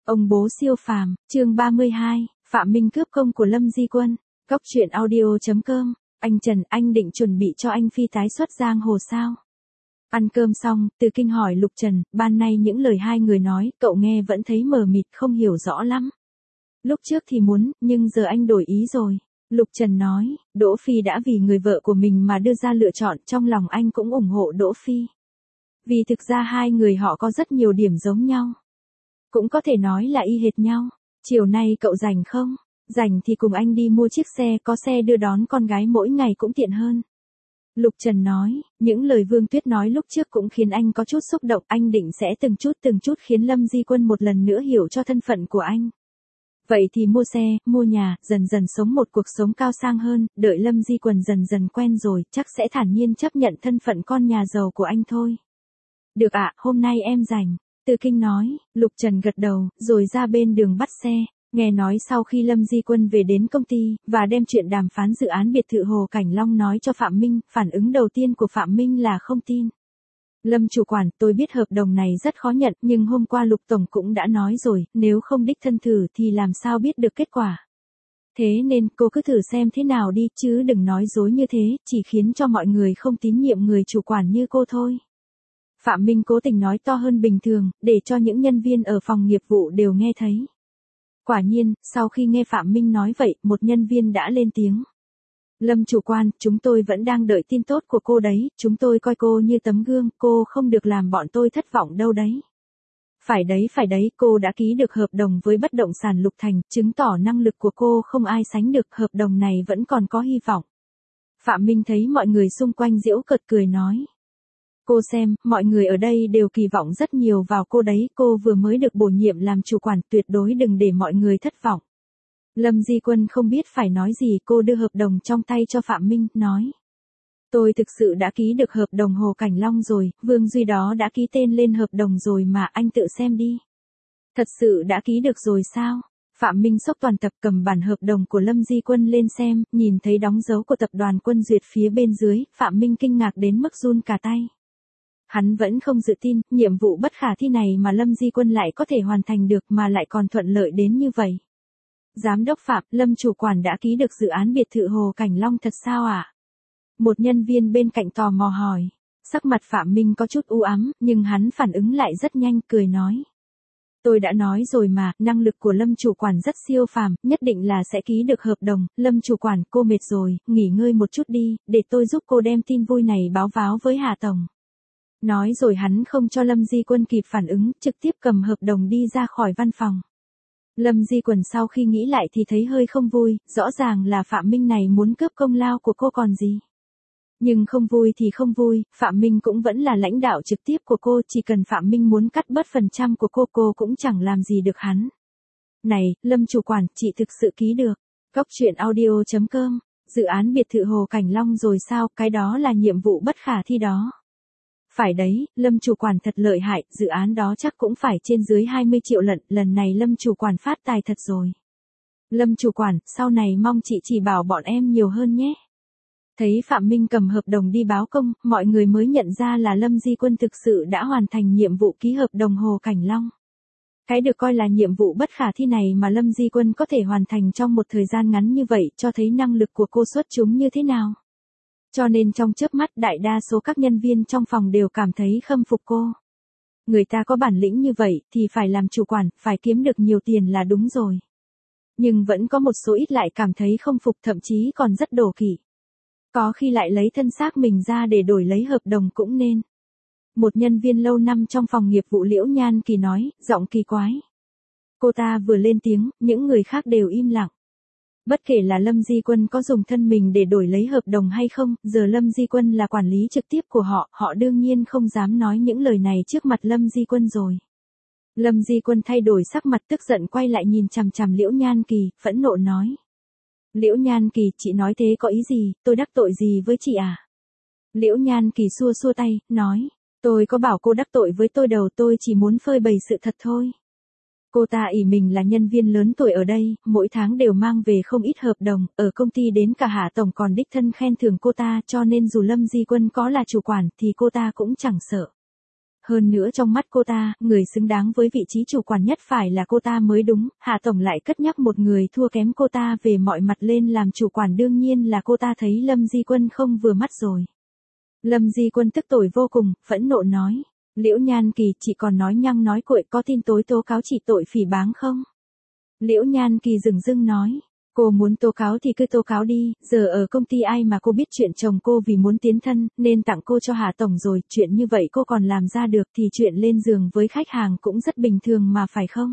Ông bố siêu phàm, chương 32, Phạm Minh cướp công của Lâm Di Quân. Góc truyện audio.com. Anh Trần, anh định chuẩn bị cho anh phi tái xuất giang hồ sao? Ăn cơm xong, Từ Kinh hỏi Lục Trần, ban nay những lời hai người nói, cậu nghe vẫn thấy mờ mịt không hiểu rõ lắm. Lúc trước thì muốn, nhưng giờ anh đổi ý rồi. Lục Trần nói, Đỗ Phi đã vì người vợ của mình mà đưa ra lựa chọn, trong lòng anh cũng ủng hộ Đỗ Phi. Vì thực ra hai người họ có rất nhiều điểm giống nhau. Cũng có thể nói là y hệt nhau. Chiều nay cậu rảnh không? Rảnh thì cùng anh đi mua chiếc xe, có xe đưa đón con gái mỗi ngày cũng tiện hơn. Lục Trần nói, những lời Vương Tuyết nói lúc trước cũng khiến anh có chút xúc động, anh định sẽ từng chút khiến Lâm Di Quân một lần nữa hiểu cho thân phận của anh. Vậy thì mua xe, mua nhà, dần dần sống một cuộc sống cao sang hơn, đợi Lâm Di Quân dần dần quen rồi, chắc sẽ thản nhiên chấp nhận thân phận con nhà giàu của anh thôi. Được ạ, hôm nay em rảnh. Từ Kinh nói, Lục Trần gật đầu, rồi ra bên đường bắt xe. Nghe nói sau khi Lâm Di Quân về đến công ty, và đem chuyện đàm phán dự án biệt thự Hồ Cảnh Long nói cho Phạm Minh, phản ứng đầu tiên của Phạm Minh là không tin. Lâm chủ quản, tôi biết hợp đồng này rất khó nhận, nhưng hôm qua Lục Tổng cũng đã nói rồi, nếu không đích thân thử thì làm sao biết được kết quả. Thế nên cô cứ thử xem thế nào đi, chứ đừng nói dối như thế, chỉ khiến cho mọi người không tín nhiệm người chủ quản như cô thôi. Phạm Minh cố tình nói to hơn bình thường, để cho những nhân viên ở phòng nghiệp vụ đều nghe thấy. Quả nhiên, sau khi nghe Phạm Minh nói vậy, một nhân viên đã lên tiếng. Lâm chủ quan, chúng tôi vẫn đang đợi tin tốt của cô đấy, chúng tôi coi cô như tấm gương, cô không được làm bọn tôi thất vọng đâu đấy. Phải đấy, cô đã ký được hợp đồng với bất động sản Lục Thành, chứng tỏ năng lực của cô không ai sánh được, hợp đồng này vẫn còn có hy vọng. Phạm Minh thấy mọi người xung quanh giễu cợt cười nói. Cô xem, mọi người ở đây đều kỳ vọng rất nhiều vào cô đấy, cô vừa mới được bổ nhiệm làm chủ quản, tuyệt đối đừng để mọi người thất vọng. Lâm Di Quân không biết phải nói gì, cô đưa hợp đồng trong tay cho Phạm Minh, nói. Tôi thực sự đã ký được hợp đồng Hồ Cảnh Long rồi, Vương Duy đó đã ký tên lên hợp đồng rồi mà, anh tự xem đi. Thật sự đã ký được rồi sao? Phạm Minh sốc toàn tập cầm bản hợp đồng của Lâm Di Quân lên xem, nhìn thấy đóng dấu của tập đoàn Quân Duyệt phía bên dưới, Phạm Minh kinh ngạc đến mức run cả tay. Hắn vẫn không dự tin, nhiệm vụ bất khả thi này mà Lâm Di Quân lại có thể hoàn thành được mà lại còn thuận lợi đến như vậy. Giám đốc Phạm, Lâm chủ quản đã ký được dự án biệt thự Hồ Cảnh Long thật sao ạ? Một nhân viên bên cạnh tò mò hỏi. Sắc mặt Phạm Minh có chút u ám, nhưng hắn phản ứng lại rất nhanh, cười nói. Tôi đã nói rồi mà, năng lực của Lâm chủ quản rất siêu phàm, nhất định là sẽ ký được hợp đồng. Lâm chủ quản, cô mệt rồi, nghỉ ngơi một chút đi, để tôi giúp cô đem tin vui này báo cáo với Hà Tổng. Nói rồi hắn không cho Lâm Di Quân kịp phản ứng, trực tiếp cầm hợp đồng đi ra khỏi văn phòng. Lâm Di Quân sau khi nghĩ lại thì thấy hơi không vui, rõ ràng là Phạm Minh này muốn cướp công lao của cô còn gì. Nhưng không vui thì không vui, Phạm Minh cũng vẫn là lãnh đạo trực tiếp của cô, chỉ cần Phạm Minh muốn cắt bớt phần trăm của cô cũng chẳng làm gì được hắn. Này, Lâm chủ quản, chị thực sự ký được. Góc truyện audio.com, dự án biệt thự Hồ Cảnh Long rồi sao, cái đó là nhiệm vụ bất khả thi đó. Phải đấy, Lâm chủ quản thật lợi hại, dự án đó chắc cũng phải trên dưới 20 triệu lần này Lâm chủ quản phát tài thật rồi. Lâm chủ quản, sau này mong chị chỉ bảo bọn em nhiều hơn nhé. Thấy Phạm Minh cầm hợp đồng đi báo công, mọi người mới nhận ra là Lâm Di Quân thực sự đã hoàn thành nhiệm vụ ký hợp đồng Hồ Cảnh Long. Cái được coi là nhiệm vụ bất khả thi này mà Lâm Di Quân có thể hoàn thành trong một thời gian ngắn như vậy cho thấy năng lực của cô xuất chúng như thế nào. Cho nên trong chớp mắt đại đa số các nhân viên trong phòng đều cảm thấy khâm phục cô. Người ta có bản lĩnh như vậy thì phải làm chủ quản, phải kiếm được nhiều tiền là đúng rồi. Nhưng vẫn có một số ít lại cảm thấy không phục, thậm chí còn rất đổ kỵ. Có khi lại lấy thân xác mình ra để đổi lấy hợp đồng cũng nên. Một nhân viên lâu năm trong phòng nghiệp vụ Liễu Nhan Kỳ nói, giọng kỳ quái. Cô ta vừa lên tiếng, những người khác đều im lặng. Bất kể là Lâm Di Quân có dùng thân mình để đổi lấy hợp đồng hay không, giờ Lâm Di Quân là quản lý trực tiếp của họ, họ đương nhiên không dám nói những lời này trước mặt Lâm Di Quân rồi. Lâm Di Quân thay đổi sắc mặt tức giận quay lại nhìn chằm chằm Liễu Nhan Kỳ, phẫn nộ nói. Liễu Nhan Kỳ, chị nói thế có ý gì, tôi đắc tội gì với chị à? Liễu Nhan Kỳ xua xua tay, nói, tôi có bảo cô đắc tội với tôi đâu, tôi chỉ muốn phơi bày sự thật thôi. Cô ta ỷ mình là nhân viên lớn tuổi ở đây, mỗi tháng đều mang về không ít hợp đồng, ở công ty đến cả Hạ Tổng còn đích thân khen thưởng cô ta, cho nên dù Lâm Di Quân có là chủ quản thì cô ta cũng chẳng sợ. Hơn nữa trong mắt cô ta, người xứng đáng với vị trí chủ quản nhất phải là cô ta mới đúng, Hạ Tổng lại cất nhắc một người thua kém cô ta về mọi mặt lên làm chủ quản, đương nhiên là cô ta thấy Lâm Di Quân không vừa mắt rồi. Lâm Di Quân tức tối vô cùng, phẫn nộ nói. Liễu Nhan Kỳ, chị còn nói nhăng nói cuội, có tin tối tố cáo chị tội phỉ báng không? Liễu Nhan Kỳ dửng dưng nói. Cô muốn tố cáo thì cứ tố cáo đi, giờ ở công ty ai mà cô biết chuyện chồng cô vì muốn tiến thân, nên tặng cô cho Hạ Tổng rồi, chuyện như vậy cô còn làm ra được thì chuyện lên giường với khách hàng cũng rất bình thường mà phải không?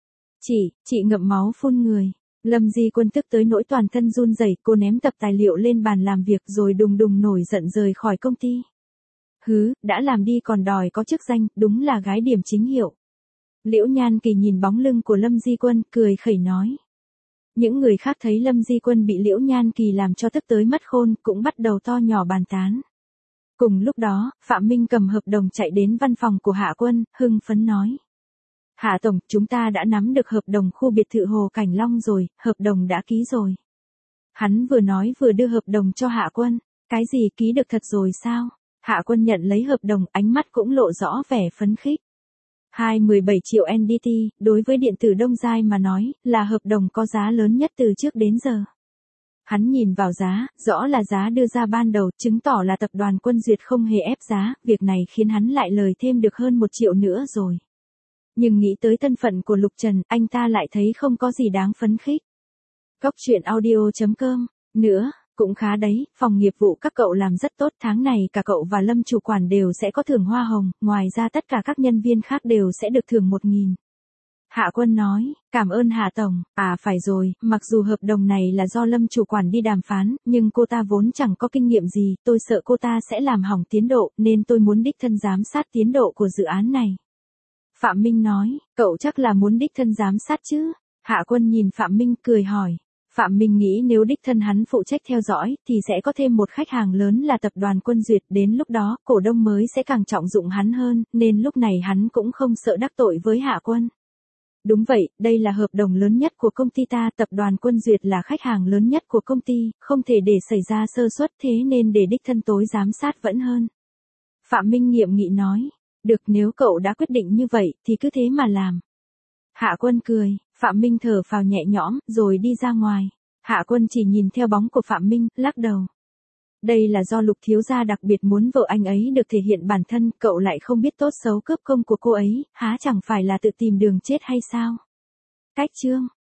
Chị ngậm máu phun người. Lâm Di Quân tức tới nỗi toàn thân run rẩy, cô ném tập tài liệu lên bàn làm việc rồi đùng đùng nổi giận rời khỏi công ty. Hứ, đã làm đi còn đòi có chức danh, đúng là gái điểm chính hiệu. Liễu Nhan Kỳ nhìn bóng lưng của Lâm Di Quân, cười khẩy nói. Những người khác thấy Lâm Di Quân bị Liễu Nhan Kỳ làm cho tức tới mất khôn, cũng bắt đầu to nhỏ bàn tán. Cùng lúc đó, Phạm Minh cầm hợp đồng chạy đến văn phòng của Hạ Quân, hưng phấn nói. Hạ Tổng, chúng ta đã nắm được hợp đồng khu biệt thự Hồ Cảnh Long rồi, hợp đồng đã ký rồi. Hắn vừa nói vừa đưa hợp đồng cho Hạ Quân. Cái gì, ký được thật rồi sao? Hạ Quân nhận lấy hợp đồng, ánh mắt cũng lộ rõ vẻ phấn khích. 17 triệu NDT, đối với điện tử Đông Giai mà nói, là hợp đồng có giá lớn nhất từ trước đến giờ. Hắn nhìn vào giá, rõ là giá đưa ra ban đầu, chứng tỏ là tập đoàn Quân Duyệt không hề ép giá, việc này khiến hắn lại lời thêm được hơn 1 triệu nữa rồi. Nhưng nghĩ tới thân phận của Lục Trần, anh ta lại thấy không có gì đáng phấn khích. Cóc truyện audio.com. Nữa, cũng khá đấy, phòng nghiệp vụ các cậu làm rất tốt, tháng này cả cậu và Lâm chủ quản đều sẽ có thưởng hoa hồng, ngoài ra tất cả các nhân viên khác đều sẽ được thưởng 1.000. Hạ Quân nói, cảm ơn Hạ Tổng, phải rồi, mặc dù hợp đồng này là do Lâm chủ quản đi đàm phán, nhưng cô ta vốn chẳng có kinh nghiệm gì, tôi sợ cô ta sẽ làm hỏng tiến độ, nên tôi muốn đích thân giám sát tiến độ của dự án này. Phạm Minh nói, cậu chắc là muốn đích thân giám sát chứ? Hạ Quân nhìn Phạm Minh cười hỏi. Phạm Minh nghĩ nếu đích thân hắn phụ trách theo dõi, thì sẽ có thêm một khách hàng lớn là tập đoàn Quân Duyệt, đến lúc đó, cổ đông mới sẽ càng trọng dụng hắn hơn, nên lúc này hắn cũng không sợ đắc tội với Hạ Quân. Đúng vậy, đây là hợp đồng lớn nhất của công ty ta, tập đoàn Quân Duyệt là khách hàng lớn nhất của công ty, không thể để xảy ra sơ suất, thế nên để đích thân tối giám sát vẫn hơn. Phạm Minh nghiệm nghị nói, được, nếu cậu đã quyết định như vậy, thì cứ thế mà làm. Hạ Quân cười, Phạm Minh thở phào nhẹ nhõm, rồi đi ra ngoài. Hạ Quân chỉ nhìn theo bóng của Phạm Minh, lắc đầu. Đây là do Lục thiếu gia đặc biệt muốn vợ anh ấy được thể hiện bản thân, cậu lại không biết tốt xấu cướp công của cô ấy, há chẳng phải là tự tìm đường chết hay sao? Cách chương